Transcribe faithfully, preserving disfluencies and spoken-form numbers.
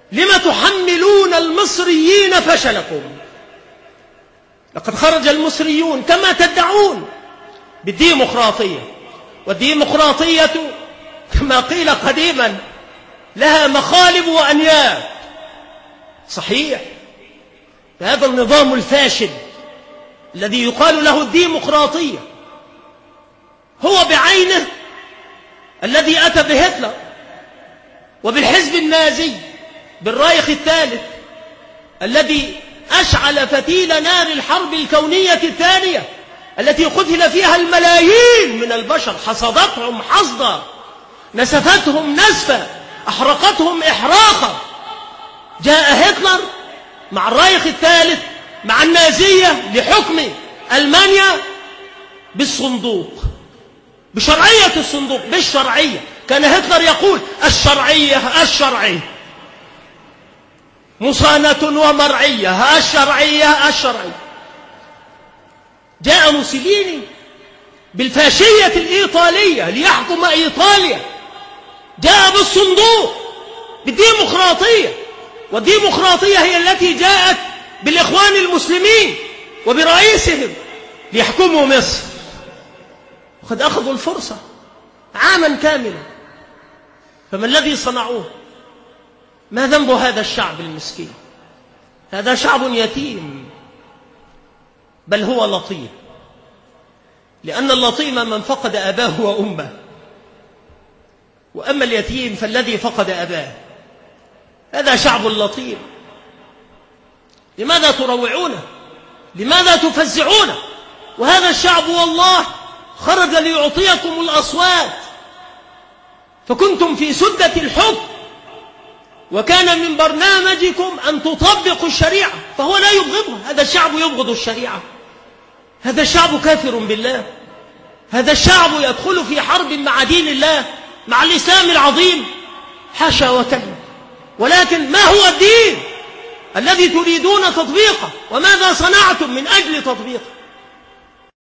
لم تحملون المصريين فشلكم؟ لقد خرج المصريون كما تدعون بالديمقراطية، والديمقراطية كما قيل قديما لها مخالب وأنياب. صحيح، هذا النظام الفاشل الذي يقال له الديمقراطية هو بعينه الذي أتى بهتلر وبالحزب النازي بالرايخ الثالث الذي أشعل فتيل نار الحرب الكونية الثانية التي قتل فيها الملايين من البشر، حصدتهم حصدا، نسفتهم نسفا، أحرقتهم إحراقا. جاء هتلر مع الرايخ الثالث مع النازية لحكم ألمانيا بالصندوق، بشرعية الصندوق، بالشرعية. كان هتلر يقول الشرعية الشرعية مصانة ومرعية، الشرعية الشرعية. جاء موسوليني بالفاشية الإيطالية ليحكم إيطاليا، جاء بالصندوق، بالديمقراطية، والديمقراطية هي التي جاءت بالإخوان المسلمين وبرئيسهم ليحكموا مصر. وقد أخذوا الفرصة عاما كاملا، فما الذي صنعوه؟ ما ذنب هذا الشعب المسكين؟ هذا شعب يتيم، بل هو لطيم، لأن اللطيم من فقد أباه وأمه، وأما اليتيم فالذي فقد أباه. هذا شعب لطيم. لماذا تروعونه؟ لماذا تفزعونه؟ وهذا الشعب والله خرج ليعطيكم الأصوات، فكنتم في سدة الحكم، وكان من برنامجكم أن تطبقوا الشريعة، فهو لا يبغضها. هذا الشعب يبغض الشريعة، هذا الشعب كافر بالله، هذا الشعب يدخل في حرب مع دين الله، مع الإسلام العظيم، حاشا وكلا. ولكن ما هو الدين الذي تريدون تطبيقه؟ وماذا صنعتم من أجل تطبيقه؟